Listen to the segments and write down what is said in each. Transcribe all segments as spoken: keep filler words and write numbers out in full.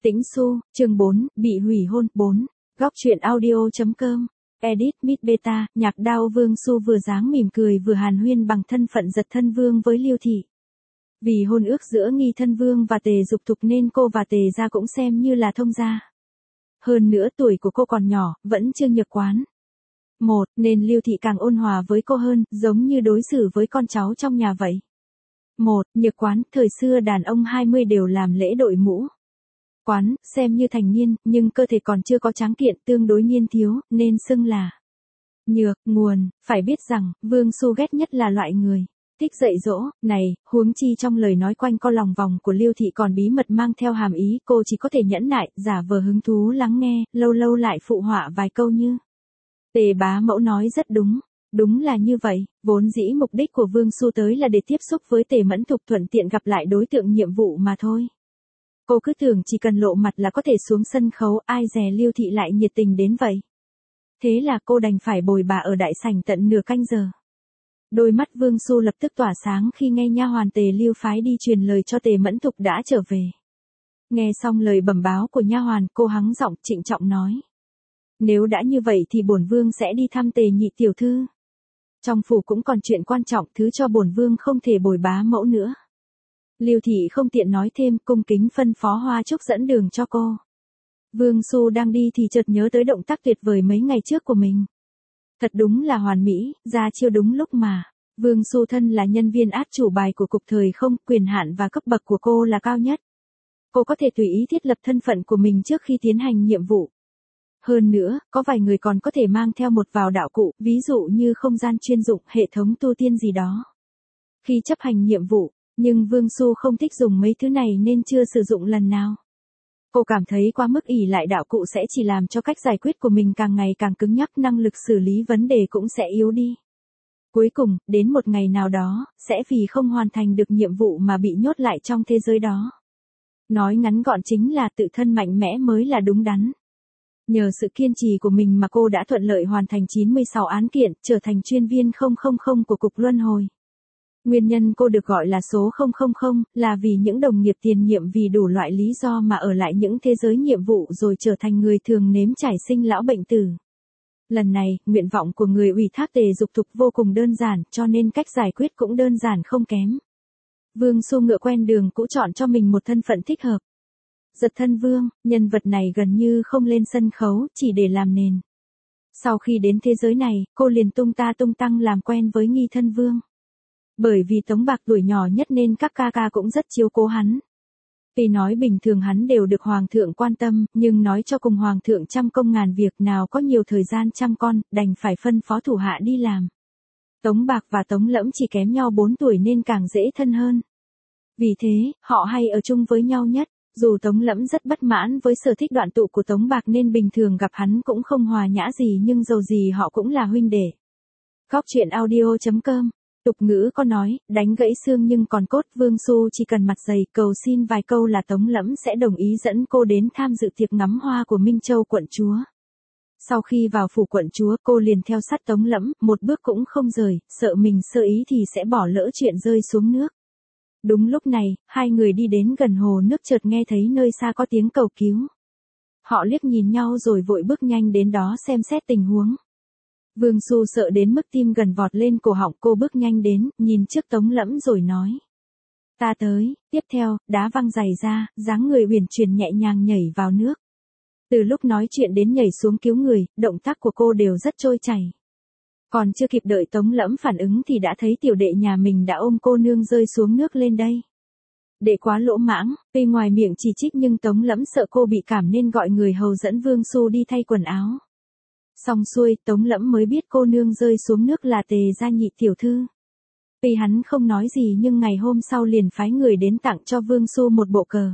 Tĩnh Xu, chương bốn, bị hủy hôn, bốn. Góc truyện audio.com. Edit Mid Beta, nhạc đao Vương Xu vừa dáng mỉm cười vừa hàn huyên bằng thân phận giật thân vương với Liêu Thị. Vì hôn ước giữa Nghi Thân Vương và Tề Dục Thục nên cô và Tề gia cũng xem như là thông gia. Hơn nữa tuổi của cô còn nhỏ, vẫn chưa nhược quán. Một, nên Liêu Thị càng ôn hòa với cô hơn, giống như đối xử với con cháu trong nhà vậy. Một, nhược quán, thời xưa đàn ông hai mươi đều làm lễ đội mũ. Quán, xem như thành niên, nhưng cơ thể còn chưa có tráng kiện, tương đối niên thiếu, nên xưng là nhược. Nguồn, phải biết rằng, Vương Xu ghét nhất là loại người thích dạy dỗ, này, huống chi trong lời nói quanh co lòng vòng của Liêu Thị còn bí mật mang theo hàm ý, cô chỉ có thể nhẫn nại, giả vờ hứng thú lắng nghe, lâu lâu lại phụ họa vài câu như: Tề bá mẫu nói rất đúng. Đúng là như vậy, vốn dĩ mục đích của Vương Xu tới là để tiếp xúc với Tề Mẫn Thục thuận tiện gặp lại đối tượng nhiệm vụ mà thôi. Cô cứ tưởng chỉ cần lộ mặt là có thể xuống sân khấu, ai dè Liêu Thị lại nhiệt tình đến vậy. Thế là cô đành phải bồi bà ở đại sảnh tận nửa canh giờ. Đôi mắt Vương Xu lập tức tỏa sáng khi nghe nha hoàn Tề Liêu phái đi truyền lời cho Tề Mẫn Thục đã trở về. Nghe xong lời bẩm báo của nha hoàn, cô hắng giọng trịnh trọng nói: Nếu đã như vậy thì bổn vương sẽ đi thăm Tề nhị tiểu thư. Trong phủ cũng còn chuyện quan trọng, thứ cho bổn vương không thể bồi bá mẫu nữa. Liêu Thị không tiện nói thêm, cung kính phân phó Hoa Trúc dẫn đường cho cô. Vương Xu đang đi thì chợt nhớ tới động tác tuyệt vời mấy ngày trước của mình. Thật đúng là hoàn mỹ, ra chiêu đúng lúc mà. Vương Xu thân là nhân viên át chủ bài của cục thời không, quyền hạn và cấp bậc của cô là cao nhất. Cô có thể tùy ý thiết lập thân phận của mình trước khi tiến hành nhiệm vụ. Hơn nữa, có vài người còn có thể mang theo một vài đạo cụ, ví dụ như không gian chuyên dụng, hệ thống tu tiên gì đó. Khi chấp hành nhiệm vụ, nhưng Vương Xu không thích dùng mấy thứ này nên chưa sử dụng lần nào. Cô cảm thấy quá mức ỷ lại đạo cụ sẽ chỉ làm cho cách giải quyết của mình càng ngày càng cứng nhắc, năng lực xử lý vấn đề cũng sẽ yếu đi. Cuối cùng, đến một ngày nào đó, sẽ vì không hoàn thành được nhiệm vụ mà bị nhốt lại trong thế giới đó. Nói ngắn gọn chính là tự thân mạnh mẽ mới là đúng đắn. Nhờ sự kiên trì của mình mà cô đã thuận lợi hoàn thành chín mươi sáu án kiện, trở thành chuyên viên không không không của Cục Luân Hồi. Nguyên nhân cô được gọi là số không không không, là vì những đồng nghiệp tiền nhiệm vì đủ loại lý do mà ở lại những thế giới nhiệm vụ rồi trở thành người thường nếm trải sinh lão bệnh tử. Lần này, nguyện vọng của người ủy thác Tề Dục Thục vô cùng đơn giản, cho nên cách giải quyết cũng đơn giản không kém. Vương Xu ngựa quen đường cũ chọn cho mình một thân phận thích hợp. Giật thân vương, nhân vật này gần như không lên sân khấu, chỉ để làm nền. Sau khi đến thế giới này, cô liền tung ta tung tăng làm quen với Nghi Thân Vương. Bởi vì Tống Bạc tuổi nhỏ nhất nên các ca ca cũng rất chiếu cố hắn. Vì nói bình thường hắn đều được Hoàng thượng quan tâm, nhưng nói cho cùng Hoàng thượng trăm công ngàn việc nào có nhiều thời gian chăm con, đành phải phân phó thủ hạ đi làm. Tống Bạc và Tống Lẫm chỉ kém nhau bốn tuổi nên càng dễ thân hơn. Vì thế, họ hay ở chung với nhau nhất. Dù Tống Lẫm rất bất mãn với sở thích đoạn tụ của Tống Bạc nên bình thường gặp hắn cũng không hòa nhã gì, nhưng dầu gì họ cũng là huynh đệ. Góc truyện audio.com. Tục ngữ có nói, đánh gãy xương nhưng còn cốt. Vương Xu chỉ cần mặt dày, cầu xin vài câu là Tống Lẫm sẽ đồng ý dẫn cô đến tham dự tiệc ngắm hoa của Minh Châu quận chúa. Sau khi vào phủ quận chúa, cô liền theo sát Tống Lẫm, một bước cũng không rời, sợ mình sơ ý thì sẽ bỏ lỡ chuyện rơi xuống nước. Đúng lúc này, hai người đi đến gần hồ nước chợt nghe thấy nơi xa có tiếng cầu cứu. Họ liếc nhìn nhau rồi vội bước nhanh đến đó xem xét tình huống. Vương Xu sợ đến mức tim gần vọt lên cổ họng, cô bước nhanh đến, nhìn trước Tống Lẫm rồi nói: Ta tới. Tiếp theo, đá văng giày ra, dáng người uyển chuyển nhẹ nhàng nhảy vào nước. Từ lúc nói chuyện đến nhảy xuống cứu người, động tác của cô đều rất trôi chảy. Còn chưa kịp đợi Tống Lẫm phản ứng thì đã thấy tiểu đệ nhà mình đã ôm cô nương rơi xuống nước lên đây. Đệ quá lỗ mãng, tuy ngoài miệng chỉ trích nhưng Tống Lẫm sợ cô bị cảm nên gọi người hầu dẫn Vương Xu đi thay quần áo. Xong xuôi, Tống Lẫm mới biết cô nương rơi xuống nước là Tề gia nhị tiểu thư. Tuy hắn không nói gì nhưng ngày hôm sau liền phái người đến tặng cho Vương Xu một bộ cờ.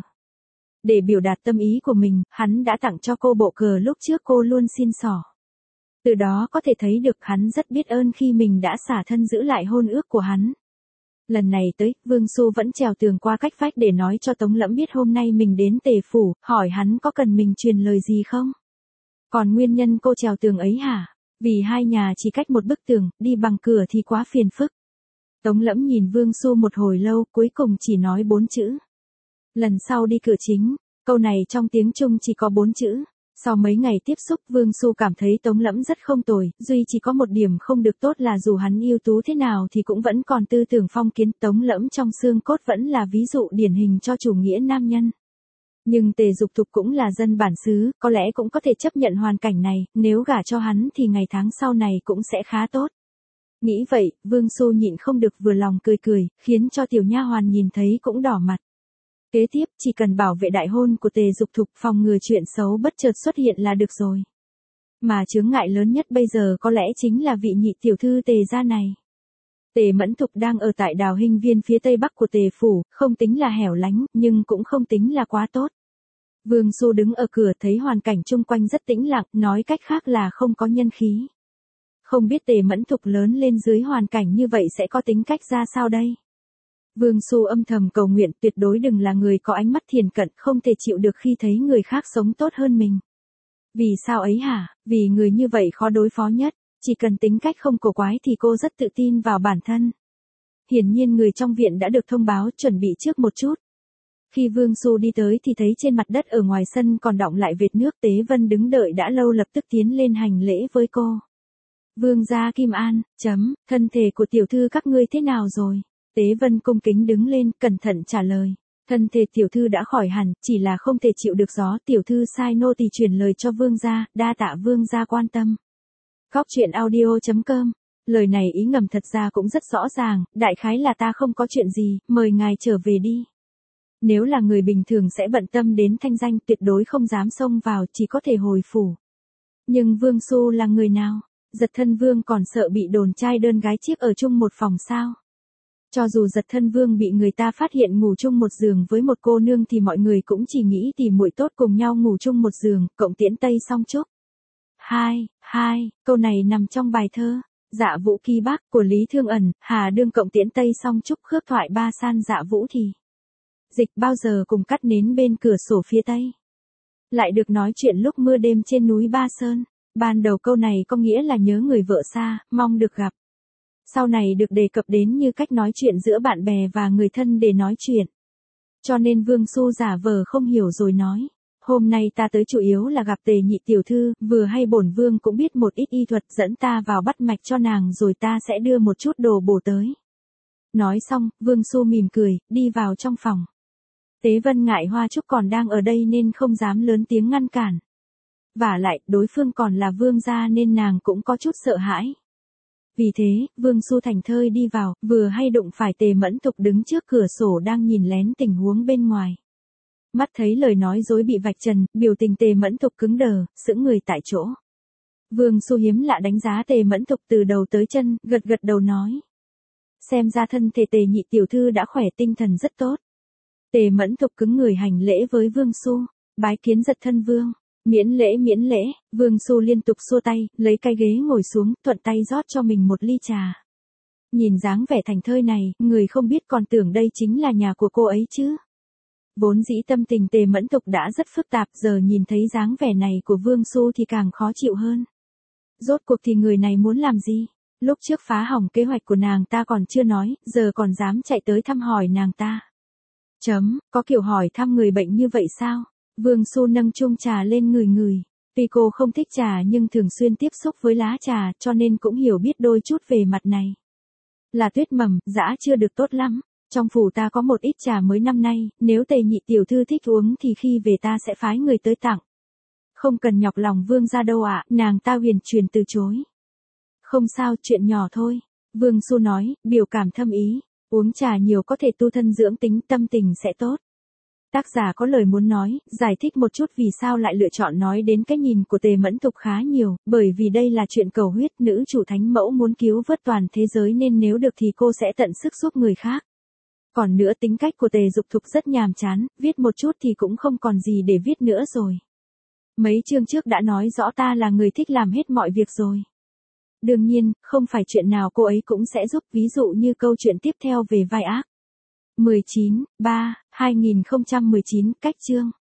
Để biểu đạt tâm ý của mình, hắn đã tặng cho cô bộ cờ lúc trước cô luôn xin xỏ. Từ đó có thể thấy được hắn rất biết ơn khi mình đã xả thân giữ lại hôn ước của hắn. Lần này tới, Vương Xu vẫn trèo tường qua cách vách để nói cho Tống Lẫm biết hôm nay mình đến Tề phủ, hỏi hắn có cần mình truyền lời gì không. Còn nguyên nhân cô trèo tường ấy hả? Vì hai nhà chỉ cách một bức tường, đi bằng cửa thì quá phiền phức. Tống Lẫm nhìn Vương Xu một hồi lâu, cuối cùng chỉ nói bốn chữ: Lần sau đi cửa chính. Câu này trong tiếng Trung chỉ có bốn chữ. Sau mấy ngày tiếp xúc, Vương Xu cảm thấy Tống Lẫm rất không tồi, duy chỉ có một điểm không được tốt là dù hắn ưu tú thế nào thì cũng vẫn còn tư tưởng phong kiến. Tống Lẫm trong xương cốt vẫn là ví dụ điển hình cho chủ nghĩa nam nhân. Nhưng Tề Dục Thục cũng là dân bản xứ, có lẽ cũng có thể chấp nhận hoàn cảnh này, nếu gả cho hắn thì ngày tháng sau này cũng sẽ khá tốt. Nghĩ vậy, Vương Xu nhịn không được vừa lòng cười cười, khiến cho tiểu nha hoàn nhìn thấy cũng đỏ mặt. Kế tiếp, chỉ cần bảo vệ đại hôn của Tề Dục Thục, phòng ngừa chuyện xấu bất chợt xuất hiện là được rồi. Mà chướng ngại lớn nhất bây giờ có lẽ chính là vị nhị tiểu thư Tề gia này. Tề Mẫn Thục đang ở tại Đào Hinh Viên phía tây bắc của Tề phủ, không tính là hẻo lánh, nhưng cũng không tính là quá tốt. Vương Xu đứng ở cửa thấy hoàn cảnh chung quanh rất tĩnh lặng, nói cách khác là không có nhân khí. Không biết Tề Mẫn Thục lớn lên dưới hoàn cảnh như vậy sẽ có tính cách ra sao đây? Vương Xu âm thầm cầu nguyện tuyệt đối đừng là người có ánh mắt thiền cận, không thể chịu được khi thấy người khác sống tốt hơn mình. Vì sao ấy hả? Vì người như vậy khó đối phó nhất, chỉ cần tính cách không cổ quái thì cô rất tự tin vào bản thân. Hiển nhiên người trong viện đã được thông báo chuẩn bị trước một chút. Khi Vương Xu đi tới thì thấy trên mặt đất ở ngoài sân còn đọng lại vệt nước. Tế Vân đứng đợi đã lâu lập tức tiến lên hành lễ với cô. Vương gia Kim An, chấm, thân thể của tiểu thư các ngươi thế nào rồi? Tế Vân cung kính đứng lên, cẩn thận trả lời. Thân thể tiểu thư đã khỏi hẳn, chỉ là không thể chịu được gió. Tiểu thư sai nô tỳ truyền lời cho vương gia, đa tạ vương gia quan tâm. Góc truyện audio chấm com. Lời này ý ngầm thật ra cũng rất rõ ràng, đại khái là ta không có chuyện gì, mời ngài trở về đi. Nếu là người bình thường sẽ bận tâm đến thanh danh, tuyệt đối không dám xông vào, chỉ có thể hồi phủ. Nhưng Vương Xu là người nào? Giật Thân Vương còn sợ bị đồn trai đơn gái chiếc ở chung một phòng sao? Cho dù Giật Thân Vương bị người ta phát hiện ngủ chung một giường với một cô nương thì mọi người cũng chỉ nghĩ tìm muội tốt cùng nhau ngủ chung một giường, cộng tiễn Tây Song Trúc. Hai, hai, câu này nằm trong bài thơ Dạ Vũ Kỳ Bác của Lý Thương Ẩn, Hà đương cộng tiễn Tây Song Trúc khước thoại ba san dạ vũ thì. Dịch bao giờ cùng cắt nến bên cửa sổ phía tây. Lại được nói chuyện lúc mưa đêm trên núi Ba Sơn. Ban đầu câu này có nghĩa là nhớ người vợ xa, mong được gặp. Sau này được đề cập đến như cách nói chuyện giữa bạn bè và người thân để nói chuyện. Cho nên Vương Xu giả vờ không hiểu rồi nói. Hôm nay ta tới chủ yếu là gặp Tề nhị tiểu thư, vừa hay bổn vương cũng biết một ít y thuật, dẫn ta vào bắt mạch cho nàng rồi ta sẽ đưa một chút đồ bổ tới. Nói xong, Vương Xu mỉm cười, đi vào trong phòng. Tế Vân ngại Hoa Trúc còn đang ở đây nên không dám lớn tiếng ngăn cản. Vả lại, đối phương còn là vương gia nên nàng cũng có chút sợ hãi. Vì thế, Vương Xu thành thơi đi vào, vừa hay đụng phải Tề Mẫn Thục đứng trước cửa sổ đang nhìn lén tình huống bên ngoài. Mắt thấy lời nói dối bị vạch trần, biểu tình Tề Mẫn Thục cứng đờ, sững người tại chỗ. Vương Xu hiếm lạ đánh giá Tề Mẫn Thục từ đầu tới chân, gật gật đầu nói. Xem ra thân thể Tề nhị tiểu thư đã khỏe, tinh thần rất tốt. Tề Mẫn Thục cứng người hành lễ với Vương Xu, bái kiến Giật Thân Vương. Miễn lễ miễn lễ, Vương Xu liên tục xua tay, lấy cái ghế ngồi xuống, thuận tay rót cho mình một ly trà. Nhìn dáng vẻ thành thơi này, người không biết còn tưởng đây chính là nhà của cô ấy chứ. Vốn dĩ tâm tình Tề Mẫn Thục đã rất phức tạp, giờ nhìn thấy dáng vẻ này của Vương Xu thì càng khó chịu hơn. Rốt cuộc thì người này muốn làm gì? Lúc trước phá hỏng kế hoạch của nàng ta còn chưa nói, giờ còn dám chạy tới thăm hỏi nàng ta. Chấm, có kiểu hỏi thăm người bệnh như vậy sao? Vương Xu nâng chung trà lên ngửi ngửi. Tuy cô không thích trà nhưng thường xuyên tiếp xúc với lá trà cho nên cũng hiểu biết đôi chút về mặt này. Là tuyết mầm, dã chưa được tốt lắm. Trong phủ ta có một ít trà mới năm nay, nếu Tề nhị tiểu thư thích uống thì khi về ta sẽ phái người tới tặng. Không cần nhọc lòng vương gia đâu ạ, nàng ta huyền truyền từ chối. Không sao, chuyện nhỏ thôi. Vương Xu nói, biểu cảm thâm ý. Uống trà nhiều có thể tu thân dưỡng tính, tâm tình sẽ tốt. Tác giả có lời muốn nói, giải thích một chút vì sao lại lựa chọn nói đến cái nhìn của Tề Mẫn Thục khá nhiều, bởi vì đây là chuyện cầu huyết, nữ chủ thánh mẫu muốn cứu vớt toàn thế giới nên nếu được thì cô sẽ tận sức giúp người khác. Còn nữa tính cách của Tề Dục Thục rất nhàm chán, viết một chút thì cũng không còn gì để viết nữa rồi. Mấy chương trước đã nói rõ ta là người thích làm hết mọi việc rồi. Đương nhiên, không phải chuyện nào cô ấy cũng sẽ giúp, ví dụ như câu chuyện tiếp theo về vai ác. mười chín, ba, hai nghìn không trăm mười chín, cách chương.